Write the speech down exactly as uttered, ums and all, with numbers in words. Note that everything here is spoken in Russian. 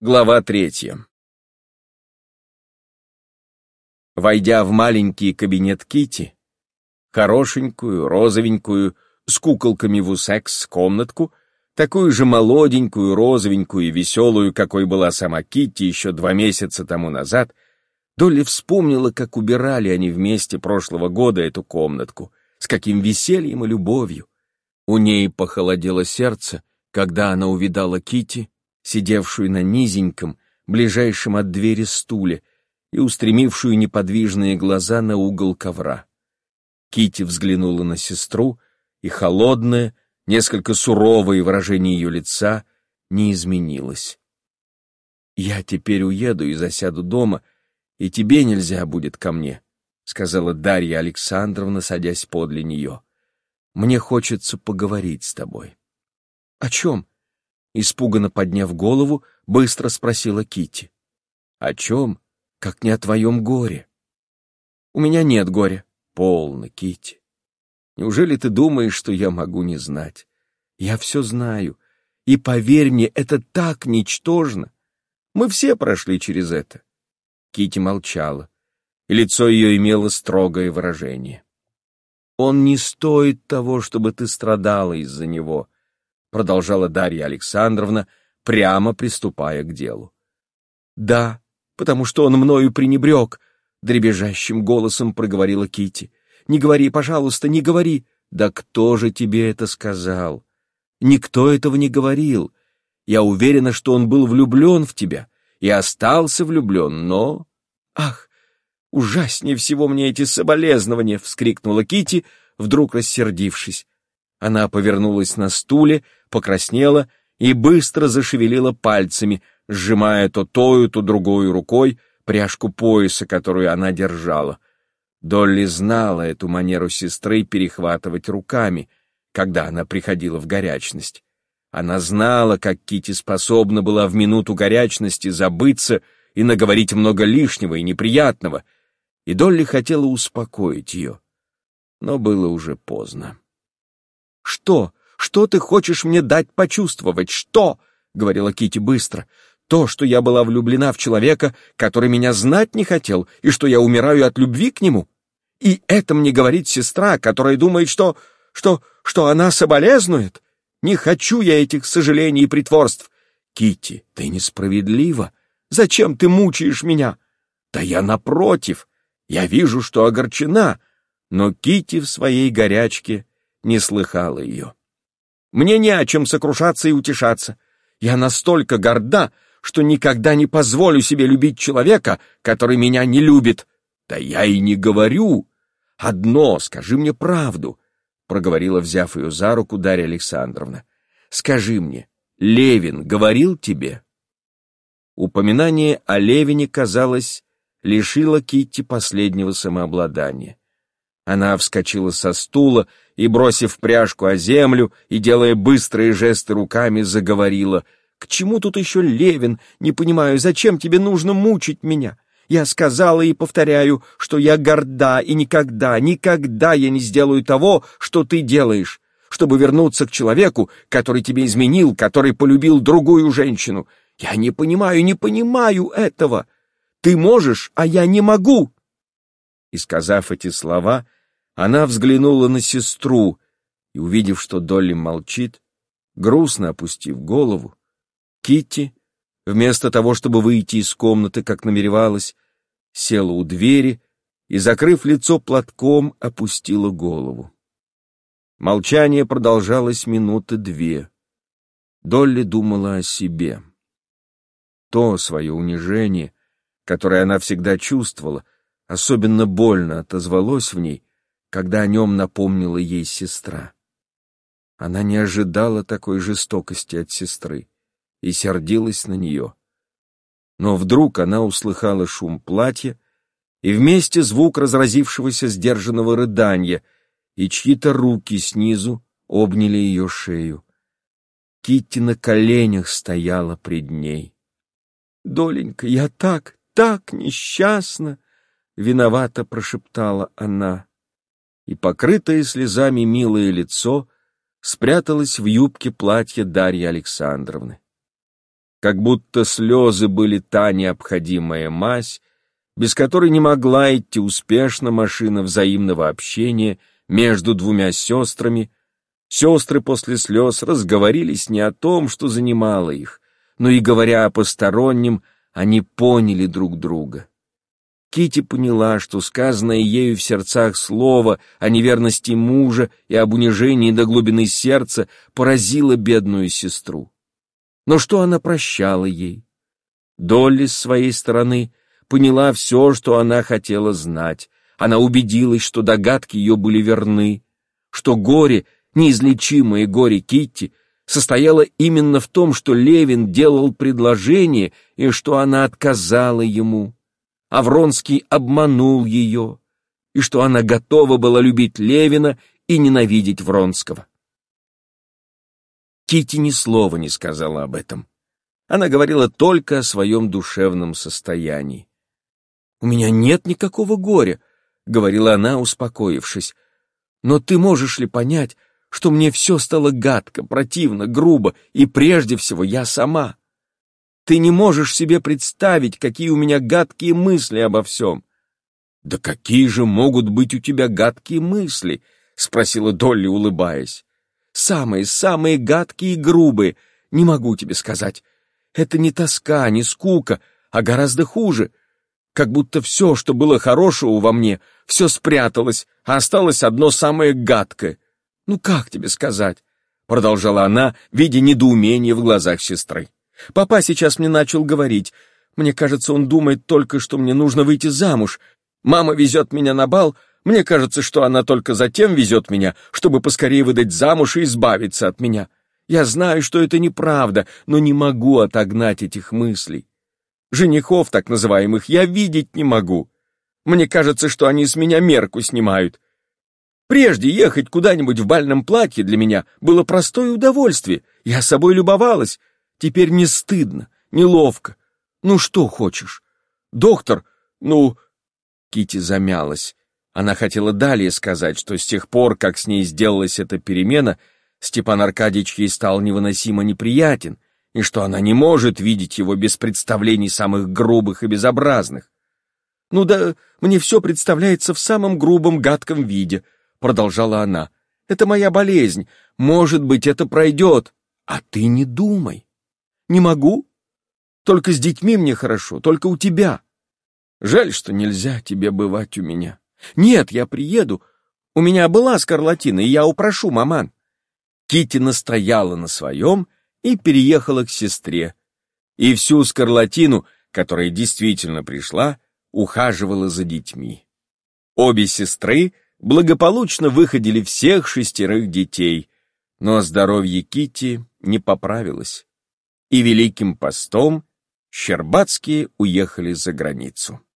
Глава третья. Войдя в маленький кабинет Китти, хорошенькую, розовенькую, с куколками в усекс комнатку, такую же молоденькую, розовенькую и веселую, какой была сама Китти еще два месяца тому назад, Долли вспомнила, как убирали они вместе прошлого года эту комнатку, с каким весельем и любовью. У ней похолодело сердце, когда она увидала Китти, сидевшую на низеньком, ближайшем от двери стуле и устремившую неподвижные глаза на угол ковра. Китти взглянула на сестру, и холодное, несколько суровое выражение ее лица не изменилось. «Я теперь уеду и засяду дома, и тебе нельзя будет ко мне», — сказала Дарья Александровна, садясь подле нее. «Мне хочется поговорить с тобой». «О чем?» Испуганно подняв голову, быстро спросила Китти. «О чем? Как не о твоем горе?» «У меня нет горя». «Полно, Китти. Неужели ты думаешь, что я могу не знать? Я все знаю. И поверь мне, это так ничтожно. Мы все прошли через это». Китти молчала, и лицо ее имело строгое выражение. «Он не стоит того, чтобы ты страдала из-за него», продолжала Дарья Александровна, прямо приступая к делу. «Да, потому что он мною пренебрег», — дребезжащим голосом проговорила Китти. «Не говори, пожалуйста, не говори». «Да кто же тебе это сказал? Никто этого не говорил. Я уверена, что он был влюблен в тебя и остался влюблен, но...» «Ах, ужаснее всего мне эти соболезнования!» — вскрикнула Китти, вдруг рассердившись. Она повернулась на стуле, покраснела и быстро зашевелила пальцами, сжимая то тою, то другой рукой пряжку пояса, которую она держала. Долли знала эту манеру сестры перехватывать руками, когда она приходила в горячность. Она знала, как Китти способна была в минуту горячности забыться и наговорить много лишнего и неприятного, и Долли хотела успокоить ее, но было уже поздно. «Что? Что ты хочешь мне дать почувствовать? Что?» — говорила Китти быстро. «То, что я была влюблена в человека, который меня знать не хотел, и что я умираю от любви к нему? И это мне говорит сестра, которая думает, что... что... что она соболезнует? Не хочу я этих сожалений и притворств. Китти, ты несправедлива. Зачем ты мучаешь меня? Да я напротив. Я вижу, что огорчена». Но Китти в своей горячке не слыхала ее. «Мне не о чем сокрушаться и утешаться. Я настолько горда, что никогда не позволю себе любить человека, который меня не любит». «Да я и не говорю. Одно, скажи мне правду», — проговорила, взяв ее за руку, Дарья Александровна. «Скажи мне, Левин говорил тебе?» Упоминание о Левине, казалось, лишило Китти последнего самообладания. Она вскочила со стула и, бросив пряжку о землю и делая быстрые жесты руками, заговорила. «К чему тут еще Левин? Не понимаю, зачем тебе нужно мучить меня? Я сказала и повторяю, что я горда, и никогда, никогда я не сделаю того, что ты делаешь, чтобы вернуться к человеку, который тебе изменил, который полюбил другую женщину. Я не понимаю, не понимаю этого. Ты можешь, а я не могу». И, сказав эти слова, она взглянула на сестру и, увидев, что Долли молчит, грустно опустив голову, Китти, вместо того, чтобы выйти из комнаты, как намеревалась, села у двери и, закрыв лицо платком, опустила голову. Молчание продолжалось минуты две. Долли думала о себе. То свое унижение, которое она всегда чувствовала, особенно больно отозвалось в ней, когда о нем напомнила ей сестра. Она не ожидала такой жестокости от сестры и сердилась на нее. Но вдруг она услыхала шум платья и вместе звук разразившегося сдержанного рыдания, и чьи-то руки снизу обняли ее шею. Китти на коленях стояла пред ней. «Доленька, я так, так несчастна!» — виновато прошептала она. И, покрытое слезами милое лицо, спряталось в юбке платья Дарьи Александровны. как будто слезы были та необходимая мазь, без которой не могла идти успешно машина взаимного общения между двумя сестрами. Сестры после слез разговорились не о том, что занимало их, но и, говоря о постороннем, они поняли друг друга. Китти поняла, что сказанное ею в сердцах слово о неверности мужа и об унижении до глубины сердца поразило бедную сестру. Но что она прощала ей? Долли, с своей стороны, поняла все, что она хотела знать. Она убедилась, что догадки ее были верны, что горе, неизлечимое горе Китти, состояло именно в том, что Левин делал предложение и что она отказала ему. А Вронский обманул ее, и что она готова была любить Левина и ненавидеть Вронского. Китти ни слова не сказала об этом. Она говорила только о своем душевном состоянии. «У меня нет никакого горя», — говорила она, успокоившись. «Но ты можешь ли понять, что мне все стало гадко, противно, грубо, и прежде всего я сама? Ты не можешь себе представить, какие у меня гадкие мысли обо всем». «Да какие же могут быть у тебя гадкие мысли?» — спросила Долли, улыбаясь. «Самые, самые гадкие и грубые, не могу тебе сказать. Это не тоска, не скука, а гораздо хуже. Как будто все, что было хорошего во мне, все спряталось, а осталось одно самое гадкое. Ну как тебе сказать?» — продолжала она, видя недоумение в глазах сестры. «Папа сейчас мне начал говорить. Мне кажется, он думает только, что мне нужно выйти замуж. Мама везет меня на бал. Мне кажется, что она только затем везет меня, чтобы поскорее выдать замуж и избавиться от меня. Я знаю, что это неправда, но не могу отогнать этих мыслей. Женихов, так называемых, я видеть не могу. Мне кажется, что они с меня мерку снимают. Прежде ехать куда-нибудь в бальном платье для меня было простое удовольствие. Я собой любовалась. Теперь мне стыдно, неловко. Ну что хочешь? Доктор, ну...» Китти замялась. Она хотела далее сказать, что с тех пор, как с ней сделалась эта перемена, Степан Аркадьевич ей стал невыносимо неприятен, и что она не может видеть его без представлений самых грубых и безобразных. «Ну да, мне все представляется в самом грубом, гадком виде», — продолжала она. «Это моя болезнь. Может быть, это пройдет. А ты не думай. Не могу. Только с детьми мне хорошо, только у тебя. Жаль, что нельзя тебе бывать у меня. Нет, я приеду. У меня была скарлатина, и я упрошу маман». Китти настояла на своем и переехала к сестре. И всю скарлатину, которая действительно пришла, ухаживала за детьми. Обе сестры благополучно выходили всех шестерых детей, но здоровье Китти не поправилось. И Великим постом Щербацкие уехали за границу.